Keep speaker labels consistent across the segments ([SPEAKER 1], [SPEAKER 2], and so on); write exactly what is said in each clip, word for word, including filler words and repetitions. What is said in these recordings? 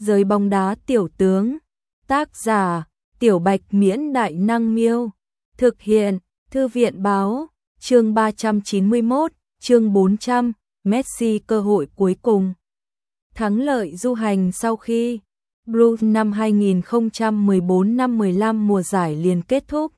[SPEAKER 1] Giới bóng đá tiểu tướng. Tác giả: Tiểu Bạch Miễn Đại Năng Miêu. Thực hiện: Thư viện Báo. Chương ba trăm chín mươi mốt, chương bốn trăm, Messi cơ hội cuối cùng. Thắng lợi du hành sau khi Bruges năm hai nghìn không trăm mười bốn năm mười lăm mùa giải liền kết thúc.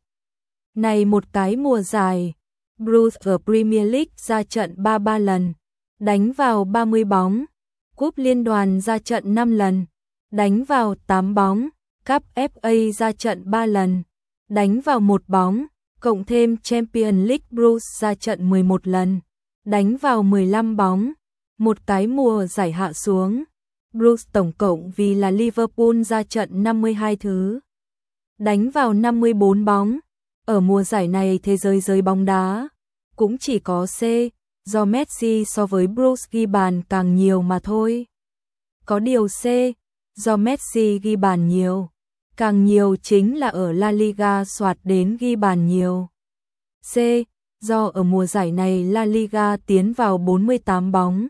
[SPEAKER 1] Này một cái mùa giải, Bruges ở Premier League ra trận ba mươi ba lần, đánh vào ba mươi bóng, Cúp Liên đoàn ra trận năm lần, đánh vào tám bóng, Cup ép a ra trận ba lần, đánh vào một bóng, cộng thêm Champions League Bruges ra trận mười một lần, đánh vào mười lăm bóng. Một cái mùa giải hạ xuống, Bruges tổng cộng vì là Liverpool ra trận năm mươi hai thứ, đánh vào năm mươi bốn bóng. Ở mùa giải này thế giới giới bóng đá cũng chỉ có C, do Messi so với Bruges ghi bàn càng nhiều mà thôi. Có điều C, do Messi ghi bàn nhiều, càng nhiều chính là ở La Liga soạt đến ghi bàn nhiều. C, do ở mùa giải này La Liga tiến vào bốn mươi tám bóng,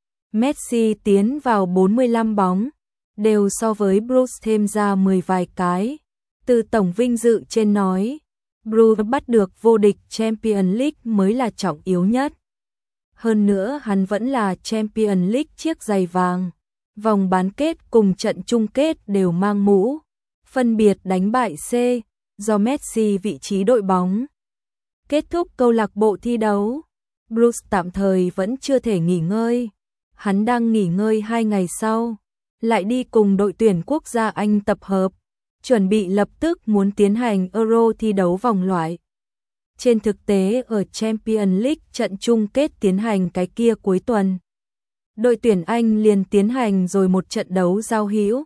[SPEAKER 1] Messi tiến vào bốn mươi lăm bóng, đều so với Bruges thêm ra mười vài cái. Từ tổng vinh dự trên nói, Bruges bắt được vô địch Champions League mới là trọng yếu nhất. Hơn nữa hắn vẫn là Champions League chiếc giày vàng, vòng bán kết cùng trận chung kết đều mang mũ, phân biệt đánh bại C, do Messi vị trí đội bóng. Kết thúc câu lạc bộ thi đấu, Bruges tạm thời vẫn chưa thể nghỉ ngơi. Hắn đang nghỉ ngơi hai ngày sau, lại đi cùng đội tuyển quốc gia Anh tập hợp, chuẩn bị lập tức muốn tiến hành Euro thi đấu vòng loại. Trên thực tế ở Champions League trận chung kết tiến hành cái kia cuối tuần, đội tuyển Anh liền tiến hành rồi một trận đấu giao hữu.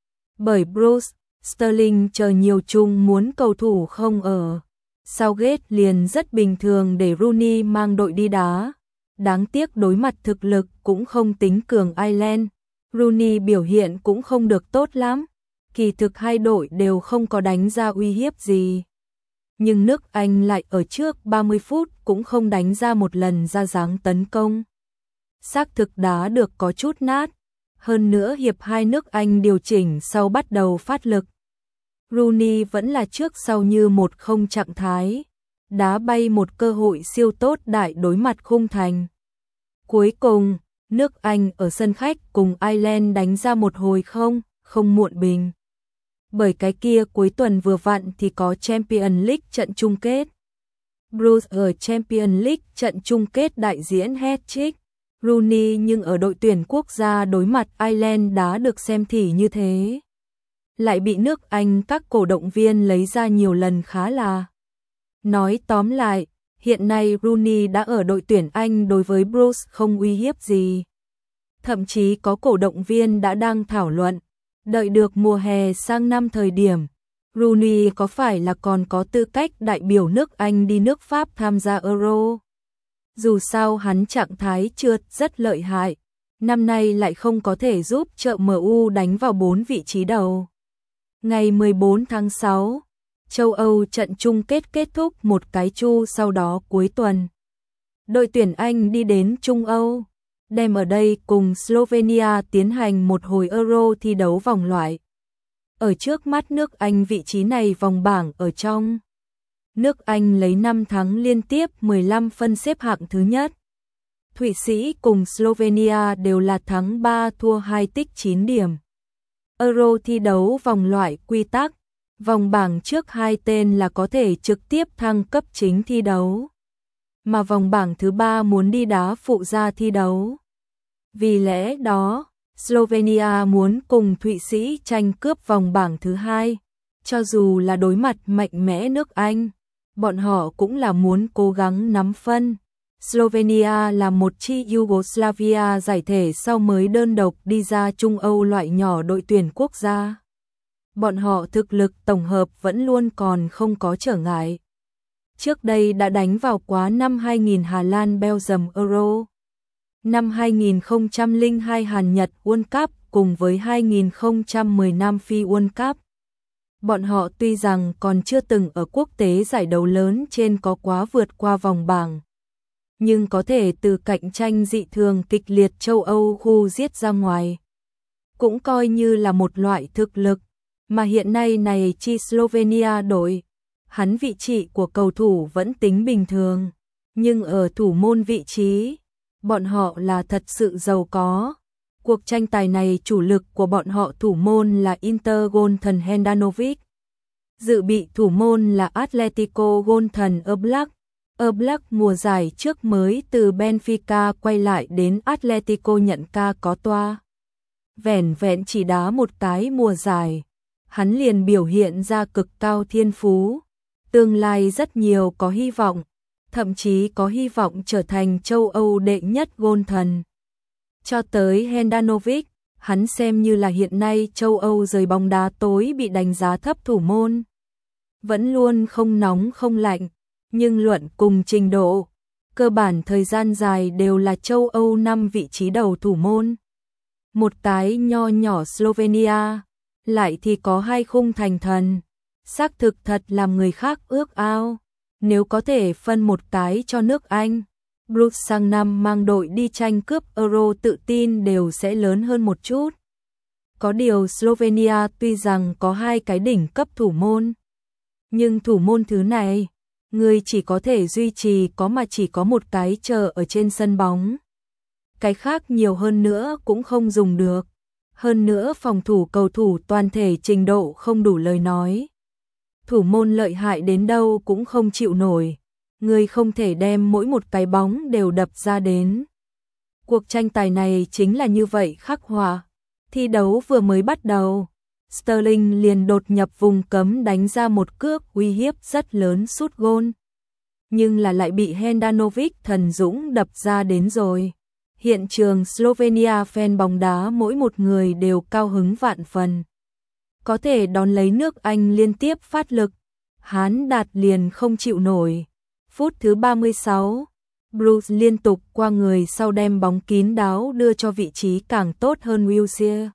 [SPEAKER 1] Bởi Bruce, Sterling chờ nhiều chung muốn cầu thủ không ở, Southgate liền rất bình thường để Rooney mang đội đi đá. Đáng tiếc đối mặt thực lực cũng không tính cường Ireland, Rooney biểu hiện cũng không được tốt lắm. Kỳ thực hai đội đều không có đánh ra uy hiếp gì. Nhưng nước Anh lại ở trước ba mươi phút cũng không đánh ra một lần ra dáng tấn công. Xác thực đá được có chút nát. Hơn nữa hiệp hai nước Anh điều chỉnh sau bắt đầu phát lực. Rooney vẫn là trước sau như một không trạng thái. Đá bay một cơ hội siêu tốt đại đối mặt khung thành. Cuối cùng, nước Anh ở sân khách cùng Ireland đánh ra một hồi không, không muộn bình. Bởi cái kia cuối tuần vừa vặn thì có Champions League trận chung kết. Bruges ở Champions League trận chung kết đại diễn hat-trick. Rooney nhưng ở đội tuyển quốc gia đối mặt Ireland đá được xem thì như thế. Lại bị nước Anh các cổ động viên lấy ra nhiều lần khá là. Nói tóm lại, hiện nay Rooney đã ở đội tuyển Anh đối với Bruges không uy hiếp gì. Thậm chí có cổ động viên đã đang thảo luận, đợi được mùa hè sang năm thời điểm, Rooney có phải là còn có tư cách đại biểu nước Anh đi nước Pháp tham gia Euro. Dù sao hắn trạng thái trượt rất lợi hại, năm nay lại không có thể giúp trợ em u đánh vào bốn vị trí đầu. Ngày mười bốn tháng sáu, châu Âu trận chung kết kết thúc một cái chu sau đó cuối tuần. Đội tuyển Anh đi đến Trung Âu, đem ở đây cùng Slovenia tiến hành một hồi Euro thi đấu vòng loại. Ở trước mắt nước Anh vị trí này vòng bảng ở trong. Nước Anh lấy năm thắng liên tiếp mười lăm phân xếp hạng thứ nhất. Thụy Sĩ cùng Slovenia đều là thắng ba thua hai tích chín điểm. Euro thi đấu vòng loại quy tắc. Vòng bảng trước hai tên là có thể trực tiếp thăng cấp chính thi đấu. Mà vòng bảng thứ ba muốn đi đá phụ gia thi đấu. Vì lẽ đó, Slovenia muốn cùng Thụy Sĩ tranh cướp vòng bảng thứ hai. Cho dù là đối mặt mạnh mẽ nước Anh, bọn họ cũng là muốn cố gắng nắm phân. Slovenia là một chi Yugoslavia giải thể sau mới đơn độc đi ra Trung Âu loại nhỏ đội tuyển quốc gia. Bọn họ thực lực tổng hợp vẫn luôn còn không có trở ngại. Trước đây đã đánh vào quá năm hai nghìn Hà Lan Belgium Euro. Năm hai nghìn không trăm lẻ hai Hàn Nhật World Cup cùng với hai nghìn không trăm mười Nam Phi World Cup. Bọn họ tuy rằng còn chưa từng ở quốc tế giải đấu lớn trên có quá vượt qua vòng bảng, nhưng có thể từ cạnh tranh dị thường kịch liệt châu Âu khu giết ra ngoài. cũng coi như là một loại thực lực, mà hiện nay này chi Slovenia đội, hắn vị trí của cầu thủ vẫn tính bình thường, nhưng ở thủ môn vị trí, bọn họ là thật sự giàu có. Cuộc tranh tài này chủ lực của bọn họ thủ môn là Inter gôn thần Handanovic, dự bị thủ môn là Atletico gôn thần Oblak. Oblak mùa giải trước mới từ Benfica quay lại đến Atletico nhận ca có toa. Vẻn vẹn chỉ đá một cái mùa giải, hắn liền biểu hiện ra cực cao thiên phú, tương lai rất nhiều có hy vọng, thậm chí có hy vọng trở thành châu Âu đệ nhất gôn thần. Cho tới Handanovic, hắn xem như là hiện nay châu Âu giới bóng đá tối bị đánh giá thấp thủ môn. Vẫn luôn không nóng không lạnh, nhưng luận cùng trình độ, cơ bản thời gian dài đều là châu Âu năm vị trí đầu thủ môn. Một cái nho nhỏ Slovenia, lại thì có hai khung thành thần, xác thực thật làm người khác ước ao. Nếu có thể phân một cái cho nước Anh, Bruce sang năm mang đội đi tranh cướp Euro tự tin đều sẽ lớn hơn một chút. Có điều Slovenia tuy rằng có hai cái đỉnh cấp thủ môn, nhưng thủ môn thứ này, người chỉ có thể duy trì có mà chỉ có một cái chờ ở trên sân bóng. Cái khác nhiều hơn nữa cũng không dùng được. Hơn nữa phòng thủ cầu thủ toàn thể trình độ không đủ lời nói. Thủ môn lợi hại đến đâu cũng không chịu nổi. Người không thể đem mỗi một cái bóng đều đập ra đến. Cuộc tranh tài này chính là như vậy khắc họa. Thi đấu vừa mới bắt đầu, Sterling liền đột nhập vùng cấm đánh ra một cước uy hiếp rất lớn sút gôn. Nhưng là lại bị Handanovic thần dũng đập ra đến rồi. Hiện trường Slovenia fan bóng đá mỗi một người đều cao hứng vạn phần. Có thể đón lấy nước Anh liên tiếp phát lực, Hán Đạt liền không chịu nổi. Phút thứ ba mươi sáu, Bruce liên tục qua người sau đem bóng kín đáo đưa cho vị trí càng tốt hơn Wilshere.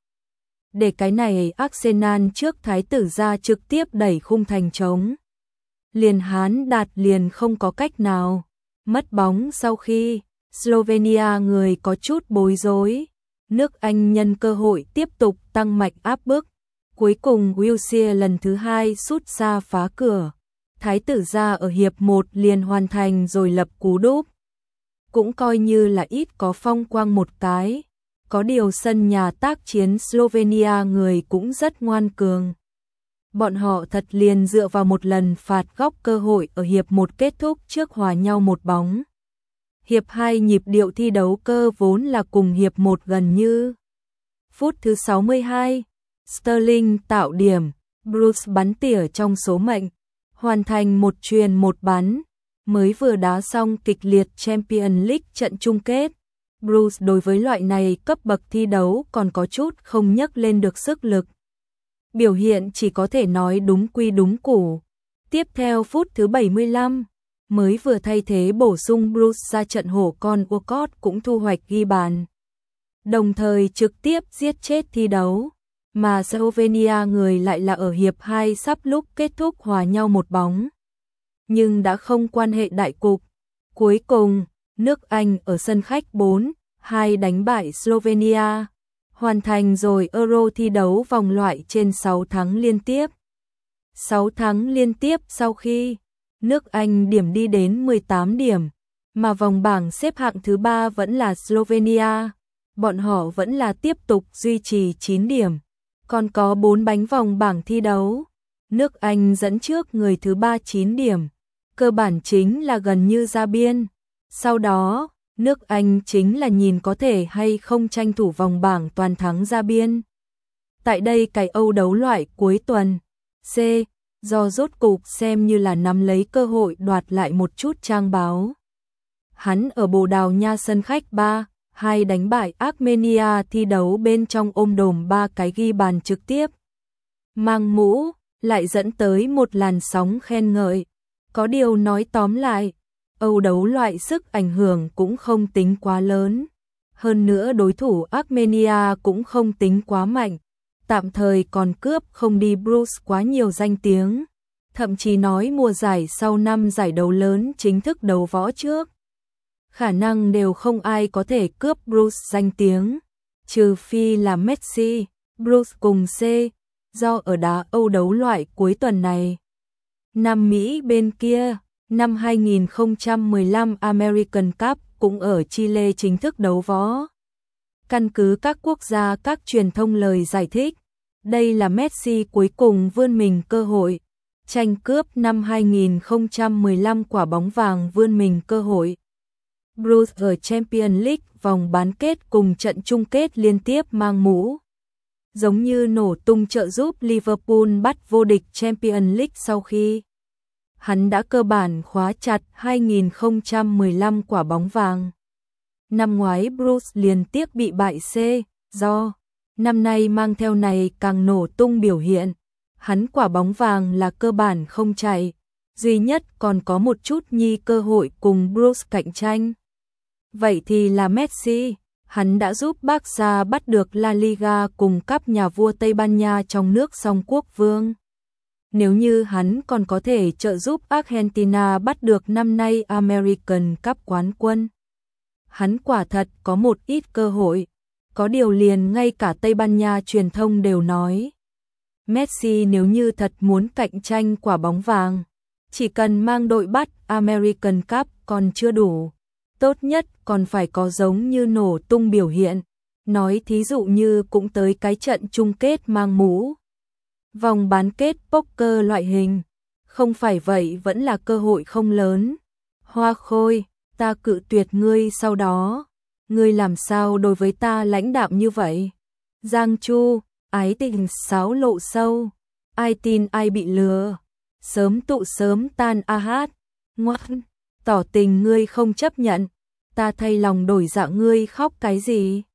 [SPEAKER 1] Để cái này Arsenal trước thái tử ra trực tiếp đẩy khung thành trống. Liền Hán Đạt liền không có cách nào. Mất bóng sau khi Slovenia người có chút bối rối. Nước Anh nhân cơ hội tiếp tục tăng mạch áp bức. Cuối cùng Wilshere lần thứ hai sút xa phá cửa. Thái tử ra ở hiệp một liền hoàn thành rồi lập cú đúp. Cũng coi như là ít có phong quang một cái. Có điều sân nhà tác chiến Slovenia người cũng rất ngoan cường. Bọn họ thật liền dựa vào một lần phạt góc cơ hội ở hiệp một kết thúc trước hòa nhau một bóng. Hiệp hai nhịp điệu thi đấu cơ vốn là cùng hiệp một gần như. Phút thứ sáu mươi hai, Sterling tạo điểm, Bruce bắn tỉa trong số mệnh, hoàn thành một chuyền một bắn, mới vừa đá xong kịch liệt Champions League trận chung kết. Bruce đối với loại này cấp bậc thi đấu còn có chút không nhấc lên được sức lực. Biểu hiện chỉ có thể nói đúng quy đúng củ. Tiếp theo phút thứ bảy mươi lăm, mới vừa thay thế bổ sung Bruce ra trận hổ con Walcott cũng thu hoạch ghi bàn. Đồng thời trực tiếp giết chết thi đấu, mà Slovenia người lại là ở hiệp hai sắp lúc kết thúc hòa nhau một bóng. Nhưng đã không quan hệ đại cục. Cuối cùng, nước Anh ở sân khách bốn hai đánh bại Slovenia, hoàn thành rồi Euro thi đấu vòng loại trên sáu tháng liên tiếp. sáu tháng liên tiếp sau khi nước Anh điểm đi đến mười tám điểm, mà vòng bảng xếp hạng thứ ba vẫn là Slovenia, bọn họ vẫn là tiếp tục duy trì chín điểm, còn có bốn bánh vòng bảng thi đấu. Nước Anh dẫn trước người thứ ba chín điểm, cơ bản chính là gần như ra biên. Sau đó, nước Anh chính là nhìn có thể hay không tranh thủ vòng bảng toàn thắng ra biên. Tại đây cái Âu đấu loại cuối tuần, C, do rốt cục xem như là nắm lấy cơ hội đoạt lại một chút trang báo. Hắn ở Bồ Đào Nha sân khách ba hai đánh bại Armenia thi đấu bên trong ôm đồm ba cái ghi bàn trực tiếp. Mang mũ, lại dẫn tới một làn sóng khen ngợi. Có điều nói tóm lại, Âu đấu loại sức ảnh hưởng cũng không tính quá lớn. Hơn nữa đối thủ Armenia cũng không tính quá mạnh. Tạm thời còn cướp không đi Bruce quá nhiều danh tiếng. Thậm chí nói mùa giải sau năm giải đấu lớn chính thức đấu võ trước, khả năng đều không ai có thể cướp Bruce danh tiếng. trừ phi là Messi, Bruce cùng C, do ở đá Âu đấu loại cuối tuần này. Nam Mỹ bên kia, năm hai nghìn không trăm mười lăm American Cup cũng ở Chile chính thức đấu võ. Căn cứ các quốc gia các truyền thông lời giải thích, đây là Messi cuối cùng vươn mình cơ hội, tranh cướp năm hai nghìn không trăm mười lăm quả bóng vàng vươn mình cơ hội. Bruce ở Champions League vòng bán kết cùng trận chung kết liên tiếp mang mũ. Giống như nổ tung trợ giúp Liverpool bắt vô địch Champions League sau khi hắn đã cơ bản khóa chặt hai nghìn không trăm mười lăm quả bóng vàng. Năm ngoái Bruce liên tiếp bị bại C, do năm nay mang theo này càng nổ tung biểu hiện. Hắn quả bóng vàng là cơ bản không chạy, duy nhất còn có một chút nhi cơ hội cùng Bruce cạnh tranh. Vậy thì là Messi, hắn đã giúp Barca bắt được La Liga cùng cúp nhà vua Tây Ban Nha trong nước song quốc vương. Nếu như hắn còn có thể trợ giúp Argentina bắt được năm nay American Cup quán quân, hắn quả thật có một ít cơ hội. Có điều liền ngay cả Tây Ban Nha truyền thông đều nói, Messi nếu như thật muốn cạnh tranh quả bóng vàng, chỉ cần mang đội bắt American Cup còn chưa đủ, tốt nhất còn phải có giống như nổ tung biểu hiện. Nói thí dụ như cũng tới cái trận chung kết mang mũ, vòng bán kết poker loại hình, không phải vậy vẫn là cơ hội không lớn. Hoa Khôi, ta cự tuyệt ngươi sau đó, ngươi làm sao đối với ta lãnh đạm như vậy? Giang Chu, ái tình sáo lộ sâu, ai tin ai bị lừa, sớm tụ sớm tan a hát, ngoan, tỏ tình ngươi không chấp nhận, ta thay lòng đổi dạ ngươi khóc cái gì?